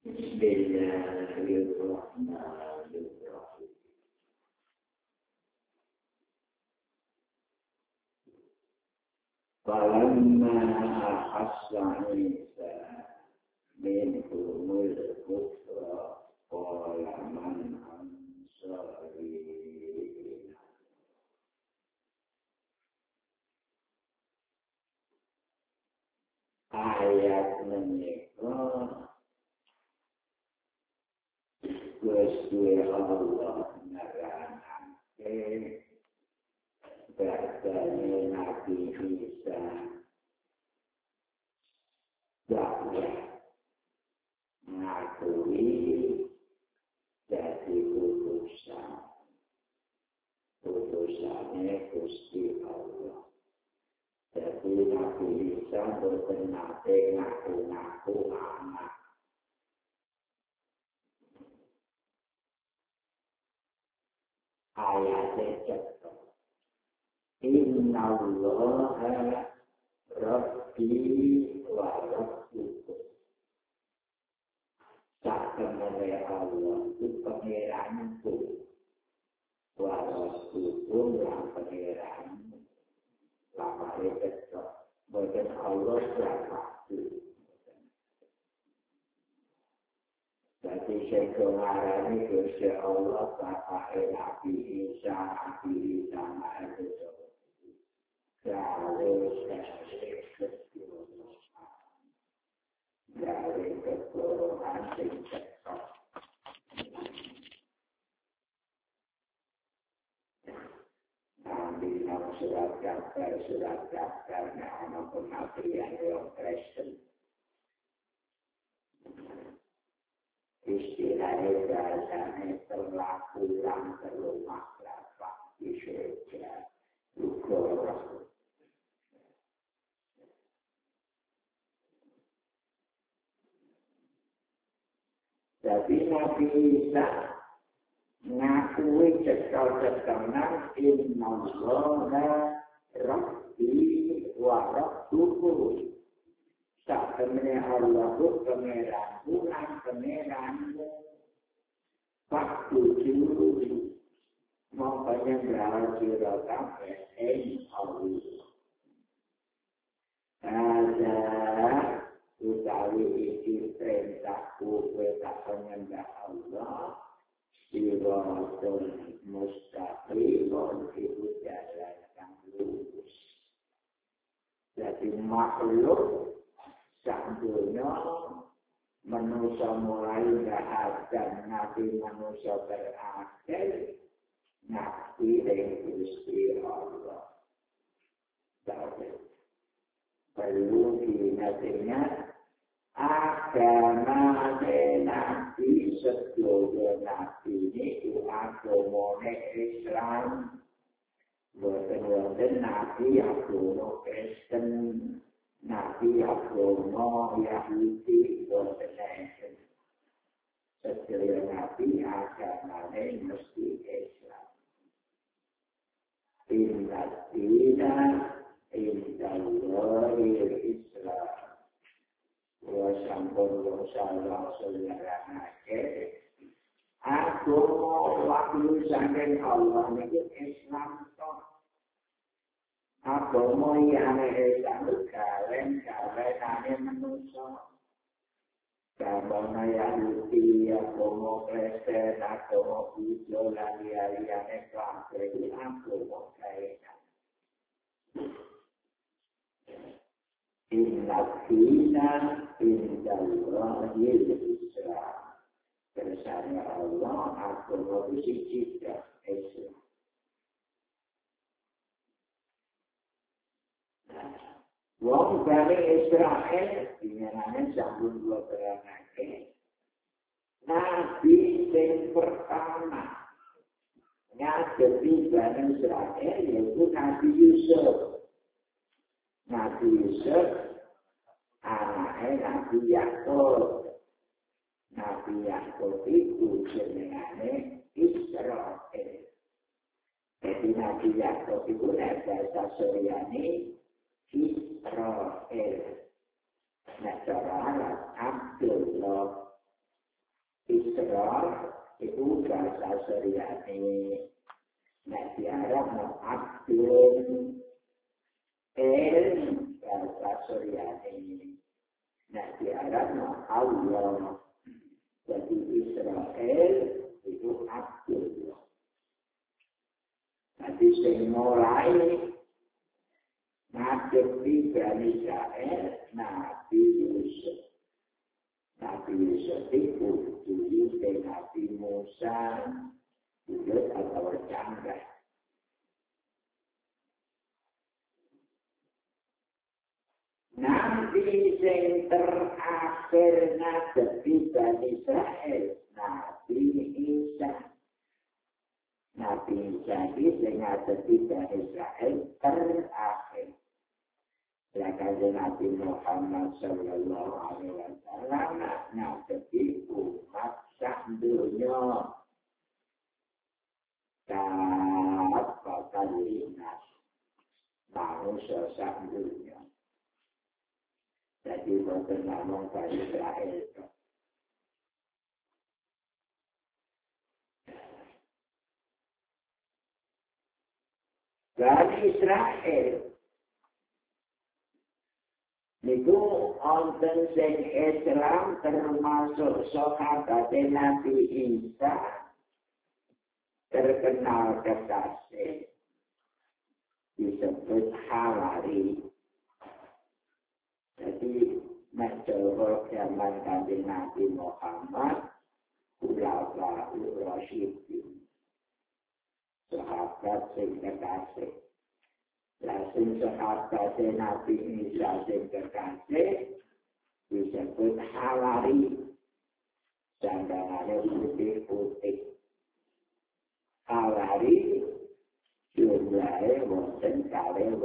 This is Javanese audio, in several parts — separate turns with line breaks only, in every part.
Bismillahirrahmanirrahim. Falamma ahassa Isa minhumul kufra qala man ansari. Ayat menika Gusti Allah nerangake bahasane Nabi Isa dakwah ngakui jadi utusannya Gusti Allah. Jadi Nabi Isa berpenate ngaku-ngaku anak. Ayatnya cetok. Inna Allaha Rabbi wa Rabbukum. Sakamane Allah itu pengeranku. Wa Rabbukum yang pengeranku. Lamare cetok. Bukan Allah berpakti. Jadi sekarang Gusti Allah Bapa Nabi Isa Maha Esa. Dari keturunan sing cekok. Nabi dalam surat kabarnya anak penabrian yang Kristen. Istilahnya bahasanya terlakukan terlumak lapak di surga Lugoro. Jadi Nabi Isa ngakui cekal-cekalan Inna Allaha Rabbi wa Rabbukum. Sakamane Allah itu pengeranku dan pengeranku. Waktu juru maupun berhasil sampai Allah. Ada utawi iki perintahku tak penyembah Allah. Siratun mustaqim itu jalan yang lurus. Jadi makhluk Sandunya manusia mulai jahat dan nabi manusia berakhir nabi dari Gusti Allah. Jadi perlu diingat agama nabi sebelum nabi ini agama Islam. Bukan nabi agama Kristen. Nabi agama Yahudi dan setelah Nabi agamanya mesti Islam. Inna dina indallahi Islam. Wasampun salah saudaranya agama waktu saking Allah itu Islam toh. Agama yang Islam kalian manusia. Agama Yahudi, agama Kristen, agama Buddha, lain-lain Islam itu agama kalian. Inna dina indallahi Islam. Bersama Allah agama suci Islam. Wong Bani Israel dinyanyikan sambung dua beranake. Nabi yang pertama ngadepi Bani Israel yaitu Nabi Yusuf. Nabi Yusuf anaknya Nabi Yakub. Nabi Yakub itu jenengane Israel. Jadi Nabi Yakub itu bahasa Suryani Israel. Nah, cara Arab Abdullah. Isra itu bahasa Suryani. Nek diarang Abdul bahasa Suryani. Nek diarang Allah. Jadi Israel itu Abdul. Jadi semulai ngadepi Bani Israel Nabi Yusuf. Nabi Yusuf itu dulu Nabi Musa Yusuf atau Chandra. Nabi yang terakhir ngadepi Bani Israel Nabi Isa. Nabi Isa itu ngadepi Bani Israel terakhir. Lalu Nabi Muhammad Sallallahu Alaihi Wasallam ngadepi umat dunia. Apa linas manusia dunia. Jadi bukan ngomong Bani Israel. Bani Israel itu onten sing Islam termasuk sahabat Nabi Isa terkenal kekasih disebut Hawari. Jadi mencoba zaman Kanjeng Nabi Muhammad Khulafaur Rasyidin sahabat sing kekasih. Langsung sahabat Nabi Isa sing kekasih disebut Hawari. Sandangannya putih-putih. Hawari jumlahnya wonten 12.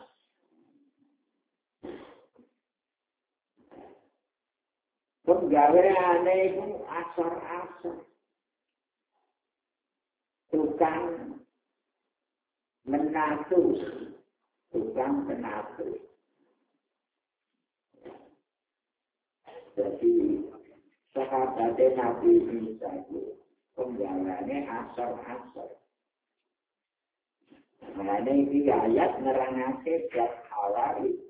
Penggaweane itu asar-asar. Tukang menatus. Tukang penatus. Jadi sahabat Nabi Isa itu penggaweane asar-asar. Nah ini ayat nerangake bab Hawari.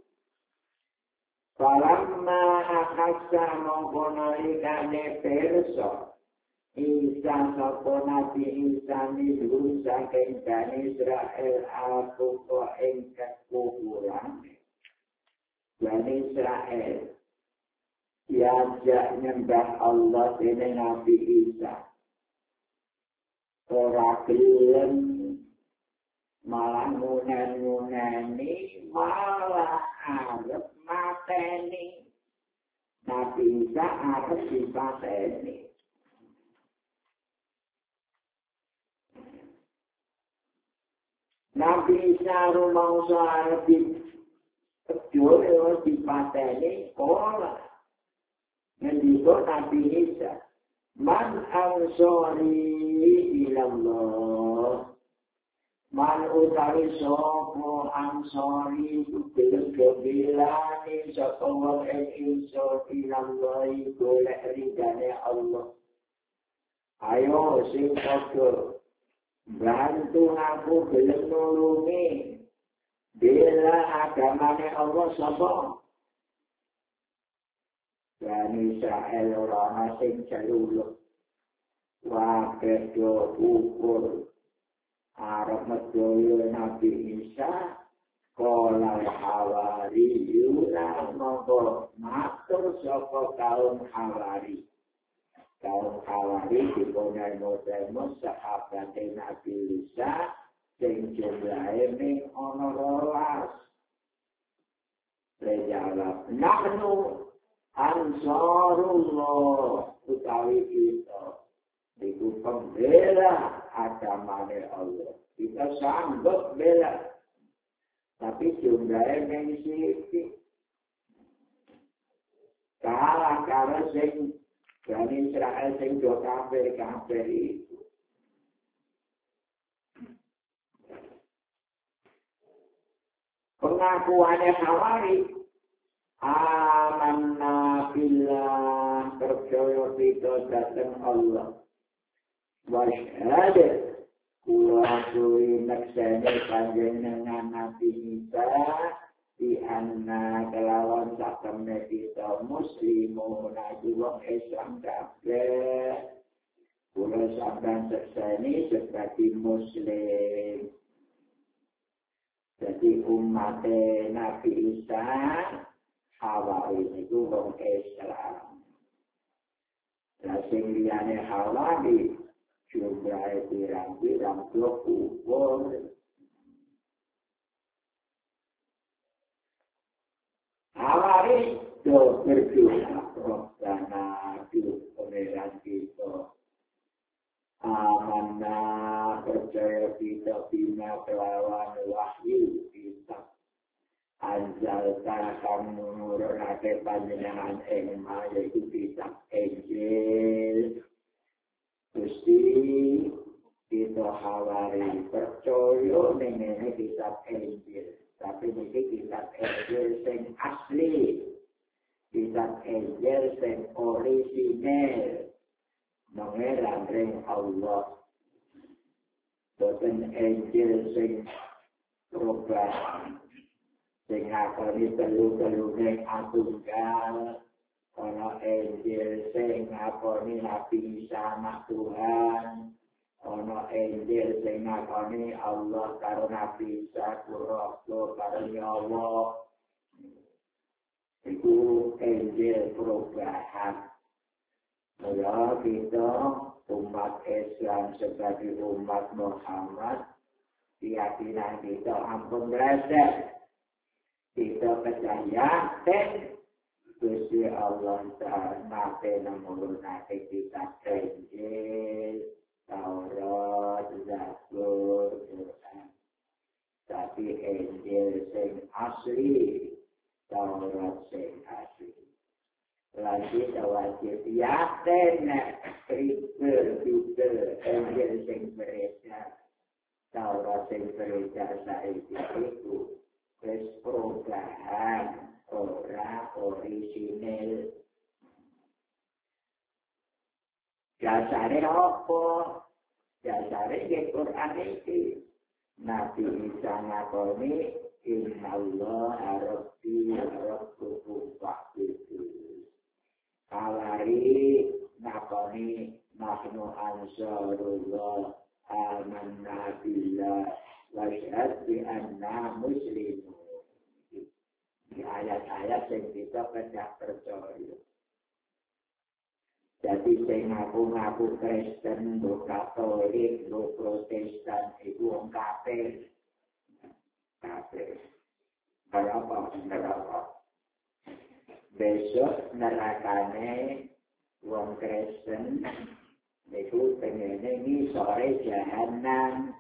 Falamma akhasa mengkonalikane perso Isa sapa Nabi Isa niru saking Bani Israel aku kok ing kekuburan Bani Israel diajak nyembah Allah dene Nabi Isa ora gelem malah ngunen-nguneni malah arep mateni Nabi Isa arep dipateni. Nabi Isa rumangsa arep dipedhul dipateni ora. Ngendika Nabi Isa, "Man ansori ilallah." Man utawi sapa ansori gelem-gelani sapa wong ingsun ilallahi golek ridane Allah. Ayo sing padha bantu aku gelem nulungi bela agamane Allah sapa. Bani Israel ora sing jaluluk. Wae do ukur arep medhoyo Nabi Isa kala Hawari yuna monggo matur sapa kaum Hawari. Kaum Hawari dipunemu sahabat Nabi Isa sing jumlahe ning ana 12. Jawab nahnu ansarullah utawi kita iku pembela agamane Allah. Kita sanggup bela. Tapi jumlahnya yang sedikit. Kalah sing Bani Israel sing do kafir itu. Pengakuannya Hawari Amanna billah percaya kita datang Allah. Wasyhad kula kuwi nekseni panjenengan Nabi Isa di anna kelawan satemene kita muslimun aku wong Islam kabeh. Kula sampeyan sekseni sebagai muslim. Jadi umat Nabi Isa Hawari itu wong Islam. Lah sing liyane Hawari jumlahe pirang-pirang kubur. Hawari do berdoa Rabbana di pengeran kita. Amanah percaya kita bina kelawan wahyu kita. Anjal takam menurunake panjenengan engma yaitu kitab Injil. Gusti kita Hawari percaya ning kitab Injil. Tapi ini kitab Injil sing asli. Kitab Injil sing orisinal. Mengeran ring Allah. Boten Injil sing berubah. Sing ngakoni telu-telune atunggal. Ana Injil sing ngakoni Nabi Isa anak Tuhan. Ana Injil sing ngakoni Allah karo Nabi Isa karo Allah. Iku Injil perubahan. Ya kita umat Islam sebagai umat Muhammad keyakinan kita ampun meleset. Kita percaya Gusti Allah nate namurunake kitab Injil, Taurat, Zabur, Quran. Tapi Injil sing asli, Taurat sing asli. Lagi wajib yakin Kristen Injil sing beredar Taurat sing beredar saiki iku wis perubahan ora orisinal. Dasare apa? Dasare ke Quran iki. Nabi Isa ngakoni innallaha rabbi rabbukum fa'budu. Hawari nakoni nahnu ansarullah amanna billah wa syahad bi anna muslimun. Di ayat-ayat yang kita percaya. Jadi sing ngaku-ngaku Kristen, Katolik, Protestan itu wong kafir. Kafir. Berapa? Besok nerakane wong Kristen itu pengennya ini sore jahanam.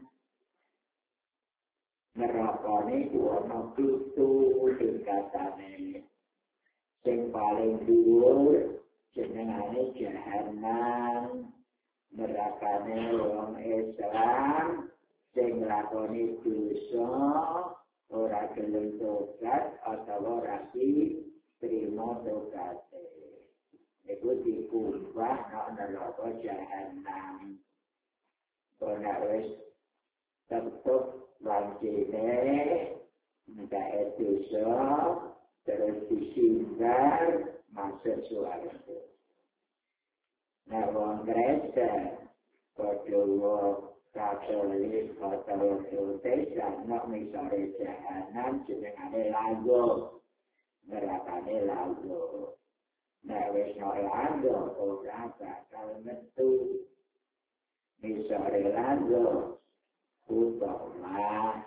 Nerakane ono 7 tingkatane. Sing paling dhuwur jenengane jahanam. Nerakane wong Islam sing lakoni dosa ora gelem tobat atau ora terima tokate. Itu dikubah nak neraka jahanam. Kona wis tetep wancine minta dosa terus disimbar masuk surga. Nah, wong Kristen padha Katolik atau Protestan nak misale jahanam jenengane lago. Nerakane lago. Nek wis lago ora bakal metu. Misale lago utama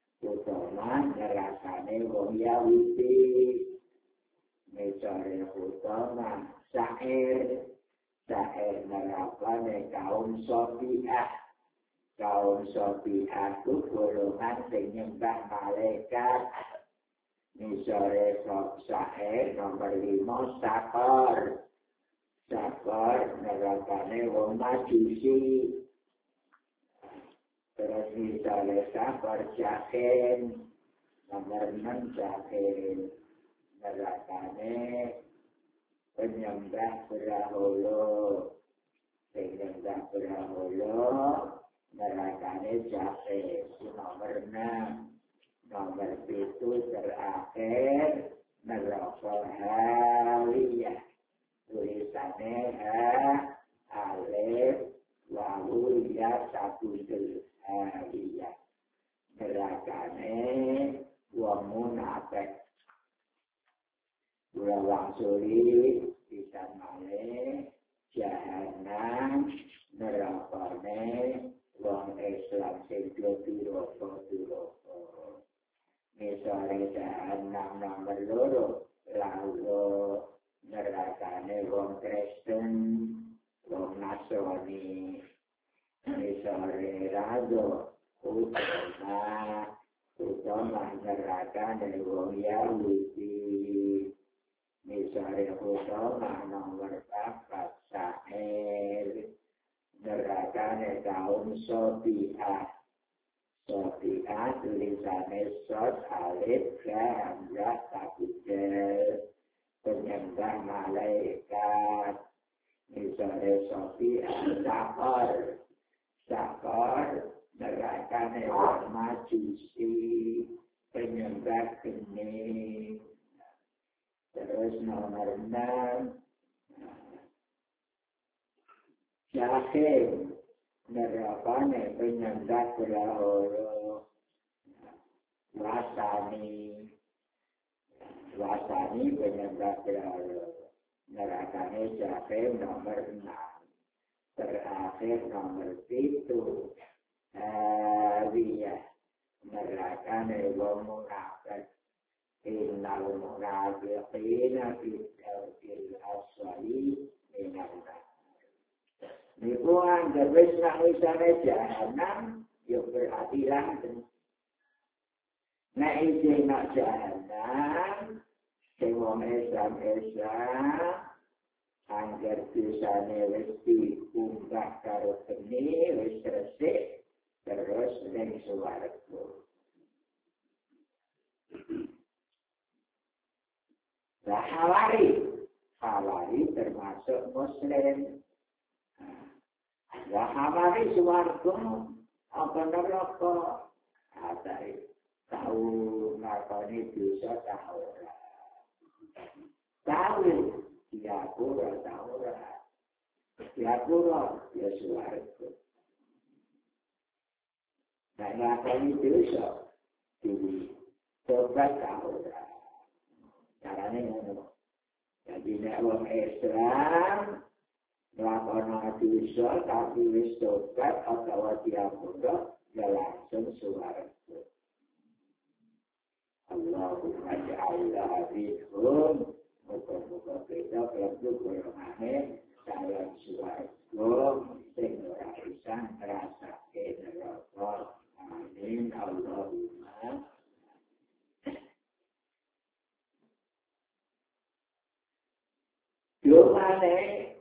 nerakane wong Yahudi. Misale utama syair nerakane kaum Sofiah. Kaum Sofiah itu golongan sing nyembah malaikat. Misalnya syair nomor 5 Sakor nerakane wong Majusi. Terus misalnya Sakor Jahin nomor 6 Jahin nerakane penyembah berhala penyembah berhala nerakane jahe nomor 6 nomor 7 terakhir neraka haliyah tulisannya alif wawu ya satu haliyah nerakane wong munafik Burawang suri bisa malih jahanam nerakane wong Islam sing duraka misale jahanam nomor 2 lalu nerakane wong Kristen wong Nasrani misale rado utama nerakane wong Yahudi misalnya utama nomor 4 Sa'ir nerakane kaum Sofi'ah tulisannya Sod Alif Hamzah Tabudel penyembah malaikat misalnya Sofi'ah Sakor nerakane wong Majusi penyembah geni. Terus nomor 6 Jahim nerakane penyembah berhala wasani penyembah berhala nerakane Jahim nomor 6 terakhir nomor 7 Aliyah nerakane wong munafik innal munafiqina fi darkil asfali minan nar. Niku anggere wis wisane jahanam yo berarti langgeng. Nek iki nak jahanam sing wong Islam angger bisane wis diunggah karo geni wis resik terus ning swarga. Hawari termasuk Muslim. Hawari swarga apa neraka? Atare tahu ngakoni dosa tahu ora. Tahu ya pura tahu ora. Ya pura ya swarga. Nah ngakoni dosa di tobat tahu ora. Caranya ngono. Jadi nek wong Islam melakukan dosa tapi wis tobat atau diampura ya langsung swarga. Allahumma ja'alna minhum muga-muga kita kelebu golongane dalam swarga sing ora bisa ngrasake neraka. Amin Allahumma. Yomane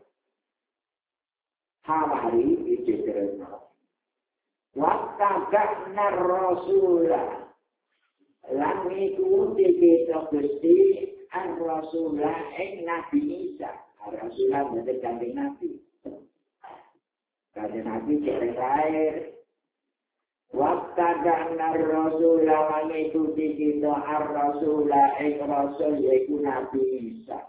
Hawari itu terima. Wattaba'na Rasulah lan ngikuti kita Gusti Ar-Rasulah Nabi Isa. Ar-Rasulah berarti kanjeng Nabi. Kanjeng Nabi cek lahir. Wattaba'na Rasulah lan ngikuti kita Ar-Rasulah Rasul yaitu Nabi Isa.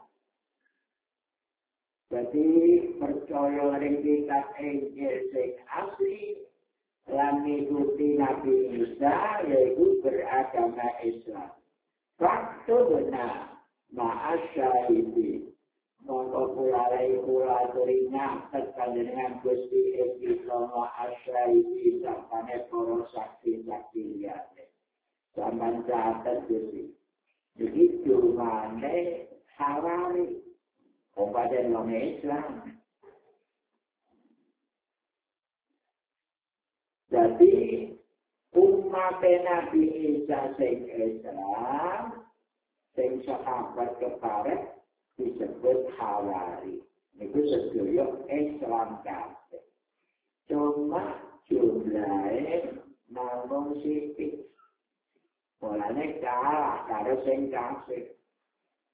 Jadi percaya ring kitab Injil sing asli lan ngikuti Nabi Isa yaitu beragama Islam. Waktu benar ma'asyahidi mongko kula teringat terkandungan Gusti Isa ma'asyahidi sampane para saksi-saksi liyane. Sampeyan catet Gusti. Begitu maneh Hawari Kabupaten wong Islam. Jadi umat Nabi Isa sing Islam, sing sahabat keparek disebut Hawari. Itu sedaya Islam kabeh. Cuma jumlahnya namung sithik. Mulane kalah karo sing kafir.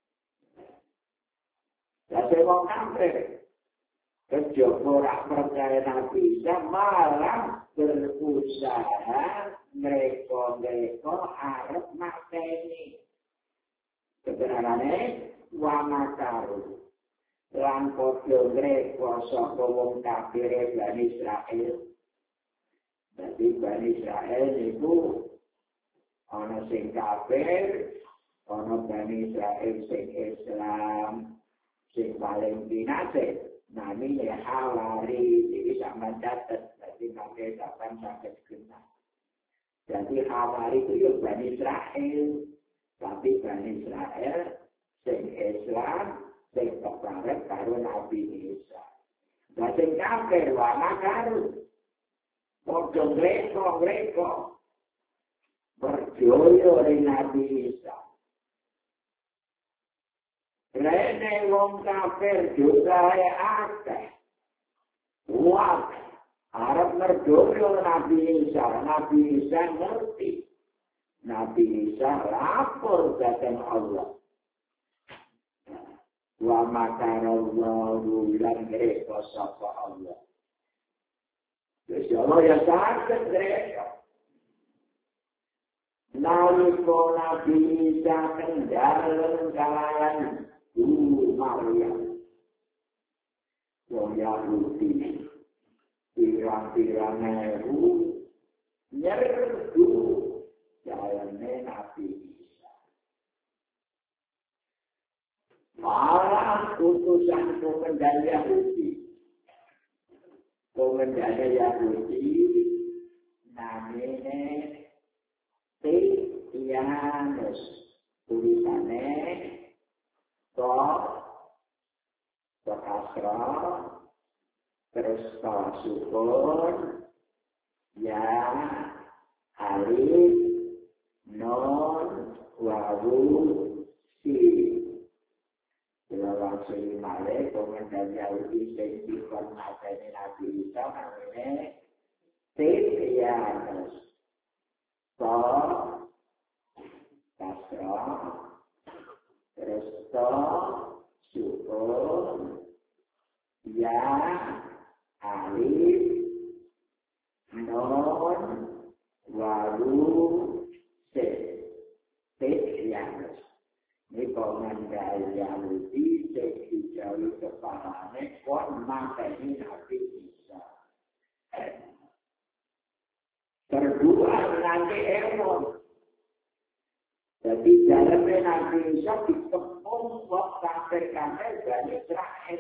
Jadi wong kafir kejaba ora percaya Nabi Isa malah berusaha mereka arep mateni. Kebenarannya wa makaru. Lan padha mereka sapa wong kafir Bani Israil. Jadi Bani Israil niku ana sing kafir, ana Bani Israil sing Islam, sing paling binase. Namanya Hawari, jadi sama catat, jadi pakai kapan sampai kenal. Jadi Hawari itu ya Bani Israel, tapi Bani Israel sing Islam, sing tertarik karo Nabi Isa. Dan sing kafir wala karo, padha mereka berjoyo dari Nabi Isa. Rene wong kafir juga akeh. Wah, arep merjoyo Nabi Isa. Nabi Isa ngerti. Nabi Isa lapor datang Allah. Wa makarallahu lan mereka sapa Allah. Jadi Allah ya sakit mereka. Nalika Nabi Isa kendal kalayan Maryam. Wong Yahudi pirang-pirang ewu nyerbu jalane Nabi Isa. Malah utusan komandan Yahudi. Komandan Yahudi namanya Tianus. Tulisannya Kasra, terus sukun, ya, alif, non, wawu, si. Bila langsung malik, komandan Yahudi sehingga materi Nabi Isa namanya Tianus. Kasra, terus sukun, ya, alif, non, wawu, se. Tianus. Ini komandan Yahudi sejauh kepalanya kon materi Nabi Isa. Berdua nanti emosi. Jadi dalam Nabi Isa dikepung buat kafir-kafir Bani Israil.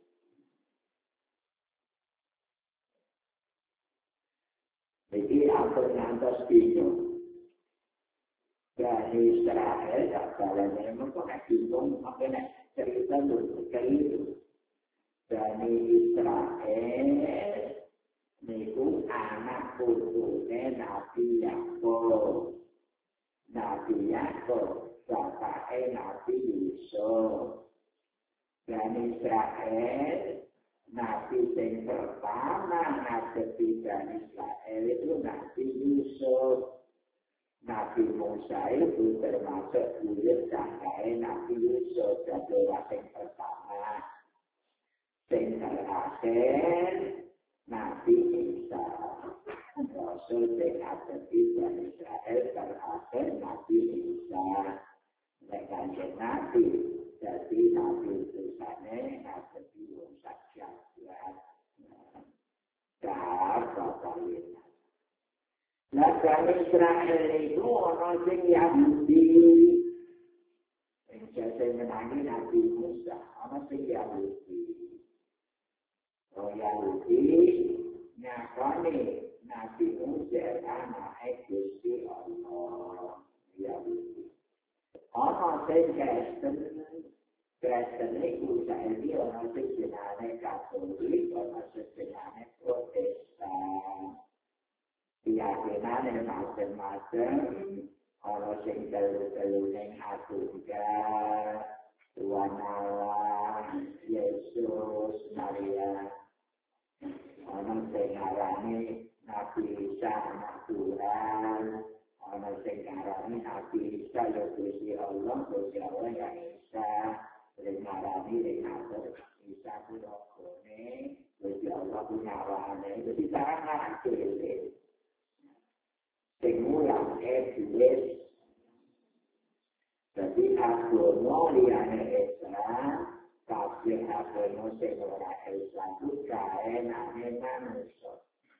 Jadi apa nanti bingung? Bani Israil tak salah memang kok bingung apa nak cerita dulu itu. Bani Israil niku anak putune Nabi Yakub. Nabi Yakub, bapake Nabi Yusuf. Bani Israel, Nabi sing pertama ngadepi Bani Israel itu Nabi Yusuf. Nabi Musa itu termasuk buyut sangkae Nabi Yusuf dan yang pertama. Sing terakhir Nabi Isa. Rasul sing ngadepi Bani Israel terakhir Nabi Isa. Mereka Nabi, jadi Nabi tulisannya ngadepi wong sajadat. Bapak-bapak. Nah, Bani Israel itu orang sing Yahudi. Yang saya menangi Nabi Musa, orang sing Yahudi. Orang Yahudi nyakoni Nabi Musa anak Gusti Allah. Yahudi. Orang sing Kristen itu saiki orang sing jenenge Katolik, orang sing jenenge Protestan. Keyakinan macam-macam, orang sing telu-telu ning Atunga, Tuhan Allah, Yesus, Maria. Orang sing ngarani Nabi Isa anak Tuhan, orang sing ngarani Nabi Isa ya Gusti Allah yang Isa. Renarani renator bisa kurokone, berjauh punyawane, jadi cara kiri. Semulang duit, jadi agono liane Islam, kabeh agono sing ora Islam ku kaenane manusia.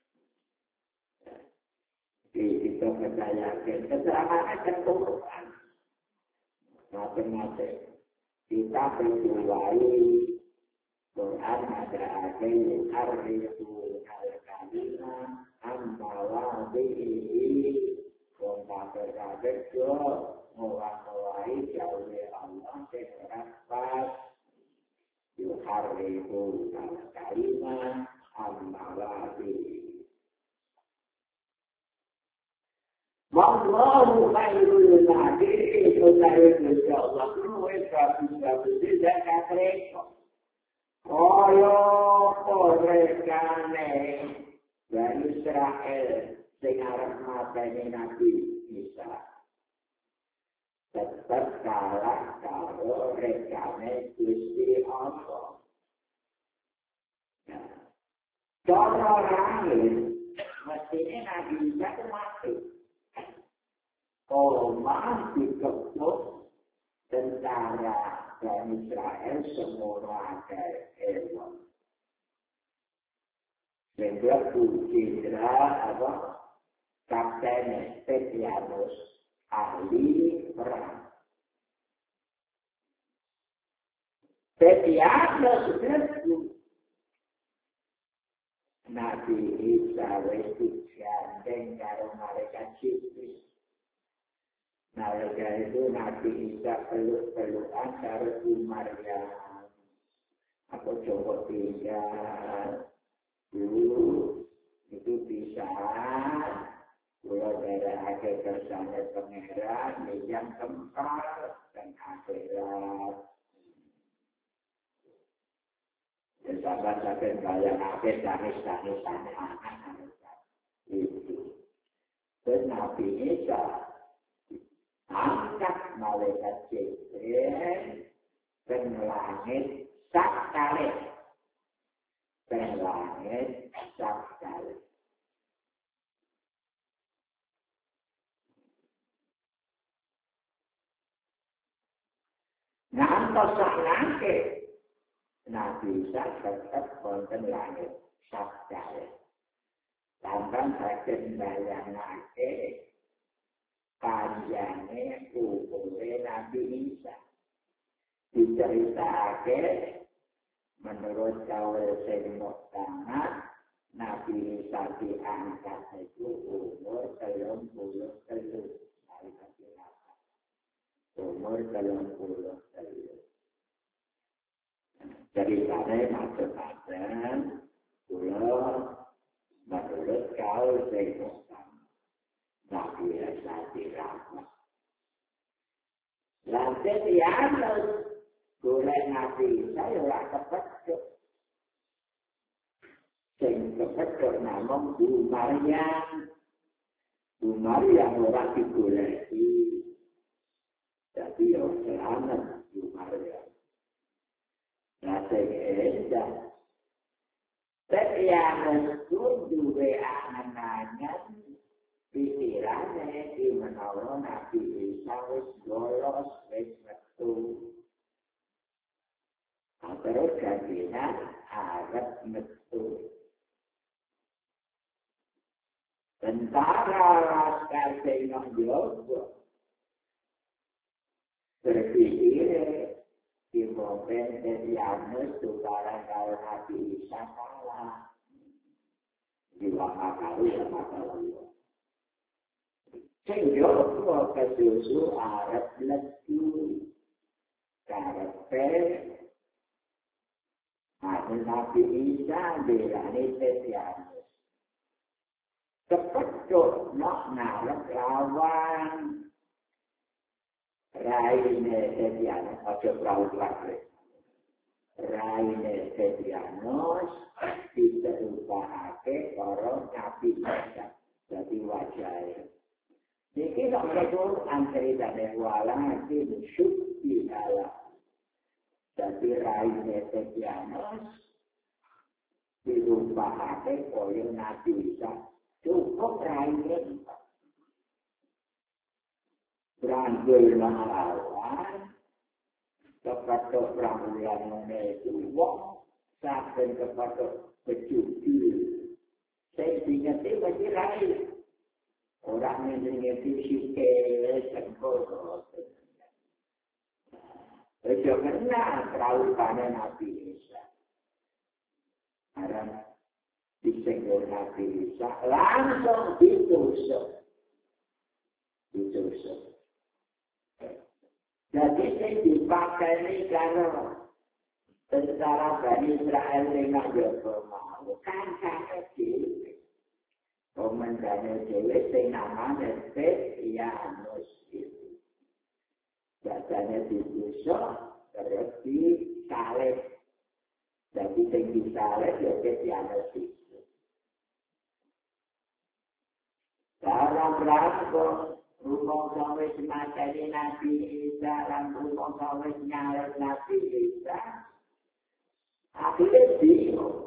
Kita percayakan keterangan keturunan, macam-macam. Kita berjuai Quran ada agen arifu al-kalimah ambawa bihi kabar-kabar jo mewakilai jauh Allah seberapa yuharifu al-kalimah ambawa bihi wallahu khairul nabiin Allah bisa mereka kaya korekane dari Israel sing arep mateni Nabi Isa tetap kalah karo rekane Gusti Allah. Cara lain mestinya Nabi Isa itu mati. Kalau mati kebut tentara dan Israel semua ada Ewan. Sehingga Citra apa Kapten Spesialus ahli perang. Spesialus itu Nabi Isa itu gandeng karo malaikat Jibril. Nalika itu Nabi Isa peluk-pelukan karo Maryam. Aku coba tinggal dulu itu bisa kalau daerah akhir bersama pangeran yang tempat dan akhirat. Sahabat-sahabat kalian akhir tanis anak-anak itu. Dan Nabi Isa angkat malaikat Jibril ke langit sakali. Ke langit sakali. Nanti sakali Nabi Isa tetap wonten langit sakali. Tambang sakit bayangake panjangnya umurnya Nabi Isa. Diceritakan menurut Kawal Sengmoktanah, Nabi Isa diangkat itu umur 33. Umur 33. Ceritanya macam-macam, menurut Kawal Sengmoktanah. Nabi Isa dirahmat. Lantas dianus, golek Nabi Isa ora kepedhok. Sing kepedhok namung Bu Maryam. Bu Maryam ora digoleki. Dadi yo selamat Bu Maryam. Nah sing endah. Setiap duwe anak-anak pikirannya di menawa Nabi Isa wis lolos wis metu. Terus gantian arep metu. Tentara laskar sing njogo berpikir di momen Yanus tukaran karo Nabi Isa kalah. Diwakak karo ya masalah. Sehingga aku kesusu Arab letu karepe Nabi Isa berani Yanus. Kepedhok nak ngarep lawan raine Yanus aja prawu lagi. Raine Yanus diserupake karo Nabi Isa. Jadi wajahnya. Jadi kalau antara dan wala itu syukri Allah. Jadi raine Tetianus dirubahake kaya Nabi Isa. Cukup raine Branggul lawan kepada prambulan itu wong saben kepada bejudi. Saya diingati bagi raine. Orang meningati sikit sengkol. Itu kena perautannya Nabi Isa. Karena disenggol Nabi Isa langsung ditusuk. Jadi saya dipakai ini karena tentara Bani Israel dengan Jokowi mau. Kan kecil. Komandannya Dewi yang namanya Tetianus itu. Biasanya ditusuk, terus disalib. Jadi yang disalib ya Tetianus itu. Dalam rangka rumah sampai semacam ini Nabi Isa, dalam rumah sampai nyalib Nabi Isa, akhirnya bingung.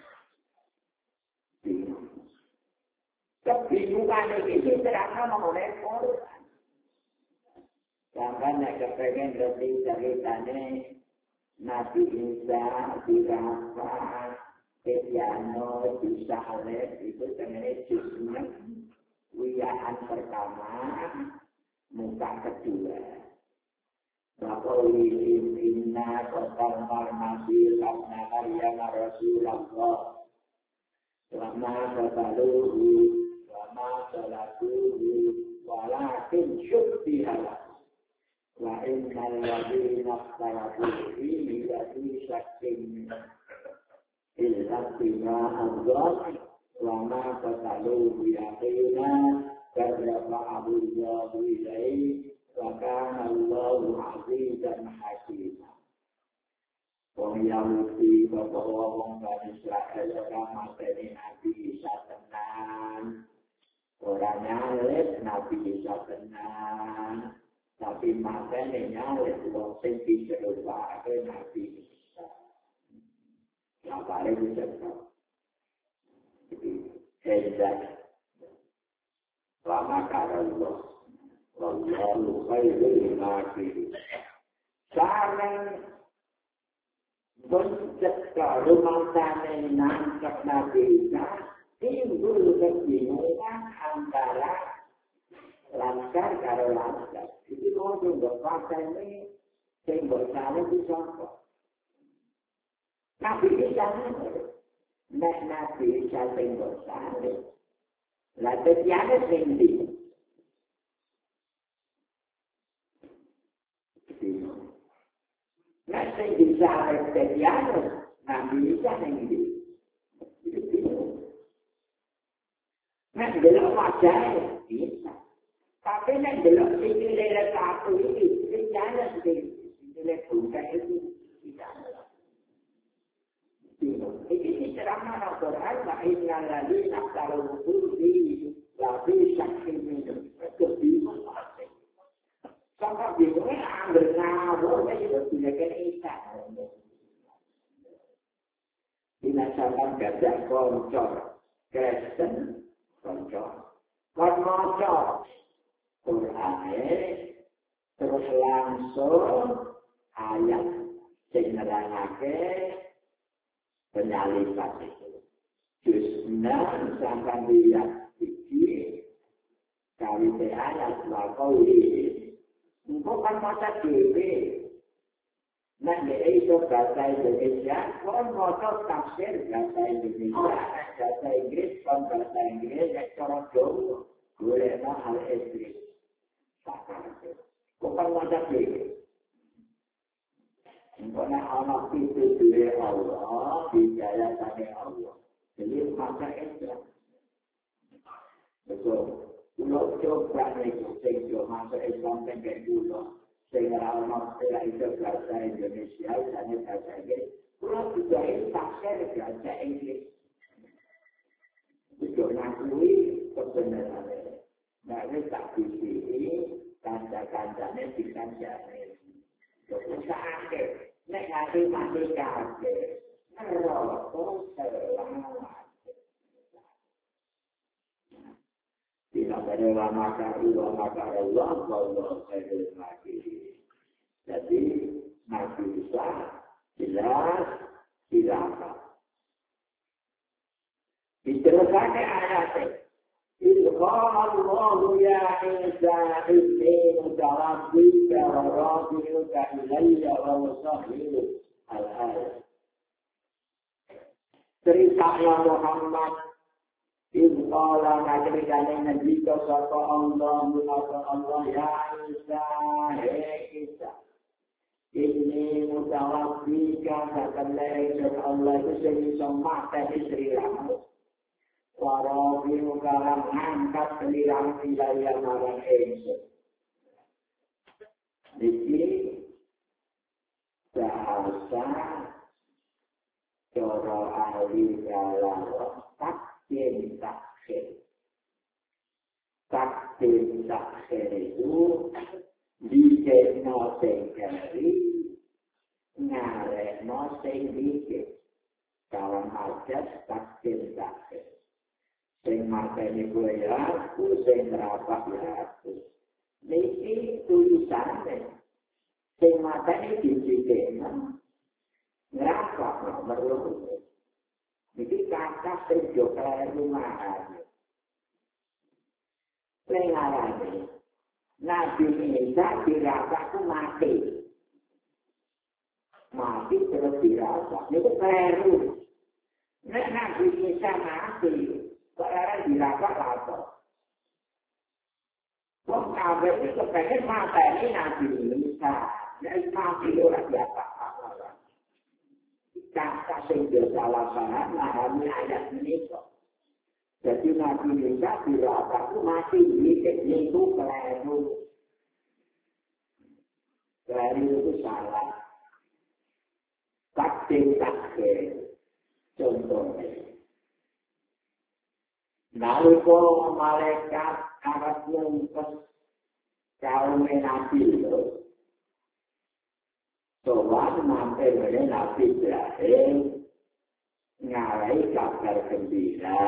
Kebingungan ini terangkan oleh Quran. Sampai nak kepengen lebih ceritanya Nabi Isa dirasa Tetianus disalib itu sebenarnya justru wiyaan pertama muka kedua. Waqawlihim inna qatalna Nabi Rabna Maryam Rasulullah Wama qataluhu Wama salatuhu Walakin syubbihalah Wa innal ladhina ikhtalafu fihi lafi syakkin illa Allah Wama qataluhu yaqina Karrafa'ahu Allahu ilaihi Wa kana Allahu azizan hakimah. Wong Yahudi bahwa wong Bani Israel orang materi Nabi Isa tenan. Orang nyalip Nabi Isa tenan. Tapi materi nyalip wong sing dijerupake Nabi Isa. Lapare disebut. Hendak lama karallah. Wallahu khairul makirin. Sarang mencegah rumah sana nangkep Nabi Isa, timbul kebingungan antara laskar karo laskar. Itu mau tunggu pasal ini, timbul sana bisa kok. Nabi Isa Nabi Isa timbul sana. Lalu tiada sendiri. Nanti bisa Tetianus, Nabi Isa yang ini. Itu bingung. Nah, dalam wajahnya bisa. Tapi nak dalam nilai satu ini, Tetianus nilai bukan itu tidak. Bingung. Ini dicerahkan Al-Quran, Ma'inna lagi nak taruh budi, tapi saksi minum. Itu bingung. Sampai bingungnya ambil ngawur, saya juga gunakan Isa. Dinasakan gajah koncor, Kristen koncor. Koncor, Quran terus langsung ayat yang nerangake penyalipan itu. Justru sampai lihat iki, kali ayat wakau ini. Bukan masa dewi. Nah, itu bahasa Indonesia, kon motor tafsir bahasa Indonesia, bahasa Inggris, kon bahasa Inggris, cara Jawa, golekno hal Inggris. Bukan masa dewi. Karena anak itu dari Allah, dijaya dari Allah. Jadi masa Islam. Betul. Kalau coba itu, sehingga masuk Islam sampai dulu, sehingga orang itu bahasa Indonesia, misalnya bahasa Inggris, kalau juga ini tafsir bahasa Inggris. Itu ngakui kebenarannya. Nah, ini tak disini, kanda-kandanya dikandangin. Itu akhir. nek ati mati kabeh neraka selamat. Tidak ada lama Allah, Allah khairul makirin. Jadi, Nabi Isa jelas tidak. Diteruskan ayatnya. Qala Allah ya Isa inni mutarabbika wa rafi'uka ilayya wa musahhiruka al-ayat. Cerita Muhammad Qala najrikane nabi sapa Allah ya Isa Isa ini mutawaffika sakalai Allah itu sing mata istiramu warabiu kalam angkat selirang wilayah marang ingsun iki bahasa cara ahli kalam takdir itu dikena sengkari ngarekno sing dikit dalam ajas takdir sing mateni kowe ya aku sing rapat ya aku niki tulisane sing mateni dikena ngerapat nomor loro niki kakak sing yo rumahan lengarane Nabi Isa dirasa mati terus dirasa itu keliru nek Nabi Isa mati kok dirasa apa kok kabeh itu pengen mateni Nabi Isa nek mati ora diapa-apa kakak sing salah paham memahami ayat ini kok. Jadi Nabi Isa dirasa mati itu keliru. Keliru itu salah. Takdir contohnya. Nalika malaikat arep nyumpet kaum Nabi itu. Soal mampir oleh Nabi Ibrahim ngarai kabar gembira.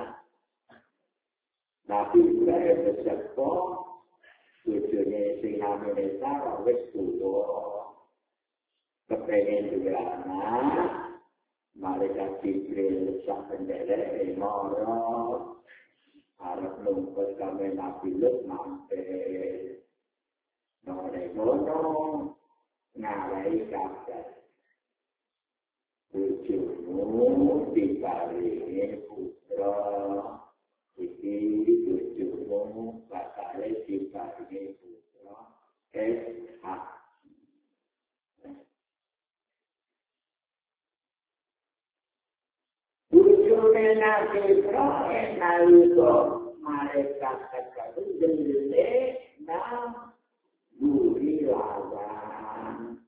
Nabi Ibrahim berseko, tujuannya sing namanya Sarah wis tuwa, kepengen juga anak, malaikat Jibril sak penderek moro, arep numpet kami Nabi Lut mampir, nono ngarai kabar. Tujuanmu diparingi putra. Iki tujuanmu bakale diparingi putra Ishak. Tujuane Nabi Ibrahim nalika malaikat sekali jendele nang buri lawan.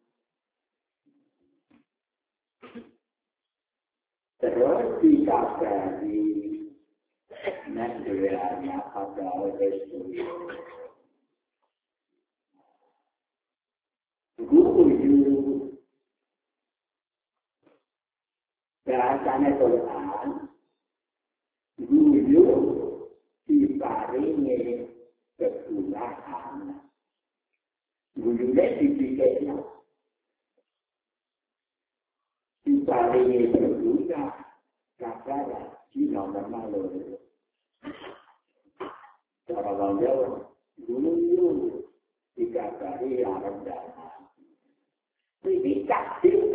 Terus dikabari Nandianya pada Rasul. Guru bahasanya Quran. Guru diparingi kegunaan. Gurunya dipikirnya diparingi berguna kakak di nomor malu. Cara bangga, guru dikabari Arab dana. Ini takdir.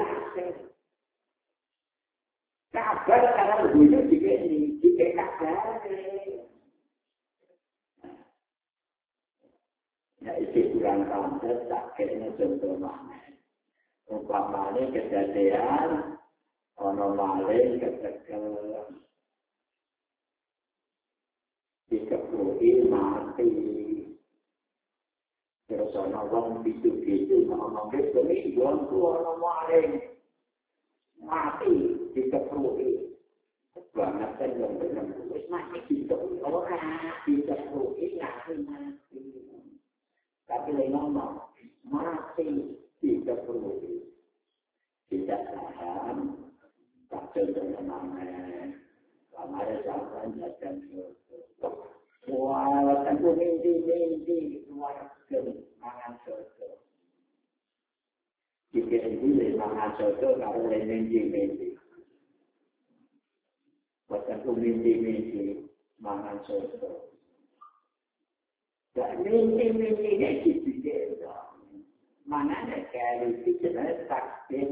Kabar karena guru jika kabari. Ya isi kurang pantas takdirnya contoh mana. Umpamanya kejadian, ono maling ketekel. Dikepuhi mati. Terus ana wong pitu-pitu ngomong ini wongku ana maling. Mati dikepuhi. Banget kan wong bener wis mati dikepuhi ora dikepuhi mati. Tapi lek ngomong mati dikepuhi. buatan ku mimpi keluarkan mangan soto. Jika ini mangan soto kalau mimpi. Buatan ku mimpi mangan soto. Dan mimpi ini dipikir. Mana ada kali itu takdir.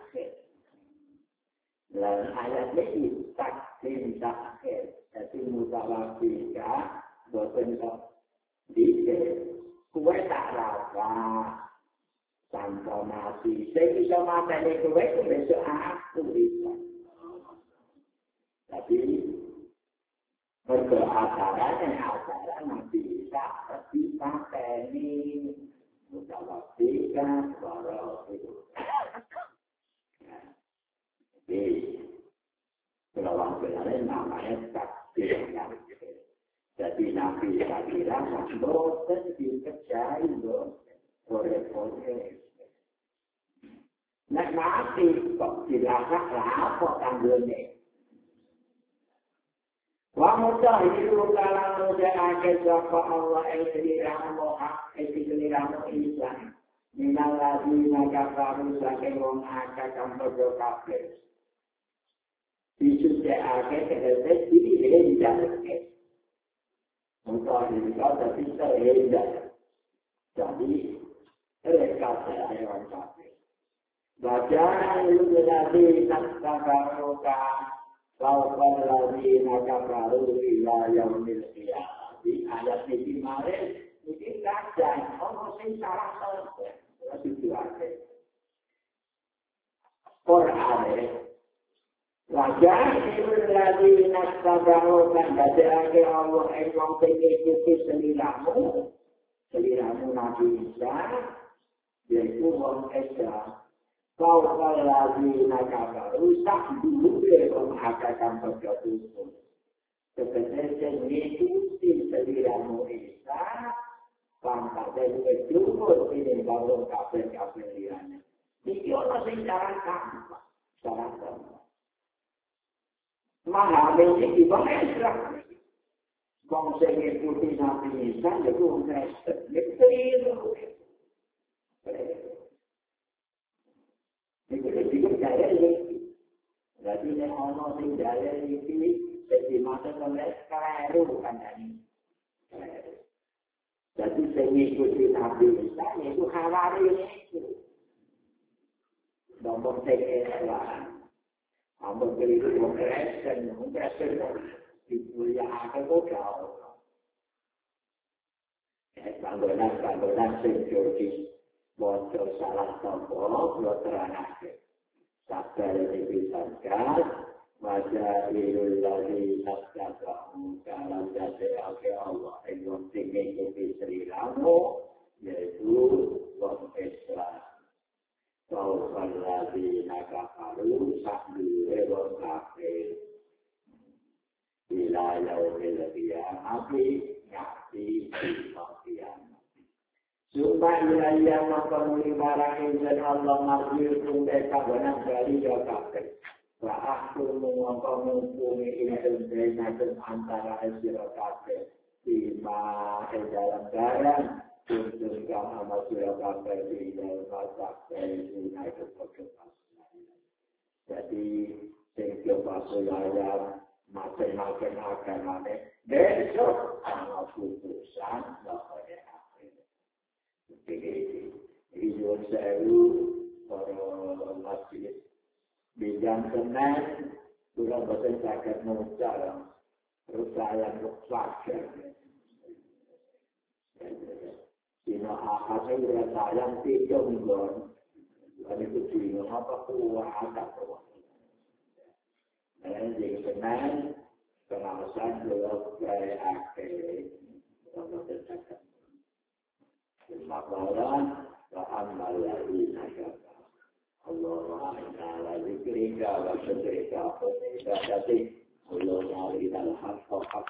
Dan ayat ini takdir. Jadi mutawafika buatan dikir. Kue tak rasa. Tanpa mati. Saya bisa matanya kue besok aku bisa. Tapi berdoa acara nanti bisa dipakai ini. Mutawafika warahmatullahi. Jadi Kalau namanya takdir yang jadi Nabi Sakira boten dipercayai oleh Nek mati kok dilakak apa tanggulnya. Wa mutahiru kalam mujahake sapa Allah seliramu Islam. Minal ladina kafaru saking wong akeh kang padha kafir. Disuciake tegese dihendake. Untuk dikau tapi terhendak. Jadi mereka saya orang kafir. Baca ilmu lagi nakkabaruka, laukal lagi nakkabaru ila yaumil qiyamah. Di ayat ini kemarin ini kajian orang sing salah salah. Itu aja. Quran Wajah ilmu lagi nakkabaruka dadake Allah wong sing ikuti seliramu Nabi Isa yaitu wong Islam. Kau lagi nakabaru tak dulu orang akan berjatuh. Sebenarnya mengikuti seliramu Isa, pantas berjumpa ini baru kafir liane. Ini orang yang cara sama. Memahami di bawah Islam. Bangsa mengikuti Nabi Isa itu Kristen. Itu. Itu daya ini. Jadi ini orang yang daya ini jadi masa mereka keliru kan ini. Jadi saya mengikuti Nabi Isa itu khawari itu. Nombor saya Ambil keliru Kristen itu yang akan kau. Panggolan sejauh bocor salah tombol, lo teranake. Sabar dipisahkan, wajah ilul lagi nakkabahu kalau jatuh Allah yang tinggi seliramu, yaitu wong Islam. Kau lagi nakkabaru sakdure wong kafir. Bila yaumil qiyamah ngati kematian. Supaya ia mempenuhi barang izin Allah maghfir mereka benar dari kafir. Wa akhir mengumpulkan izin antara sira kafir lima dalam garam untuk kamu sira kafir di dalam kafir itu podcast. Jadi sehingga masalah macam-macam agama besok anak putusan bahaya akhir. Jadi hidup saya para masjid di jam Senin sudah betul sakit mengucap terus saya berpakaian. Sino akhirnya sudah sayang tiga minggu. Lalu itu sino apa kuah ada kuah. Dan di Senin pengawasan belum dari akhir untuk tercatat. Masalah amal lagi naga. Allah Taala zikirka wa syukrika wa ibadati. Allah Taala hak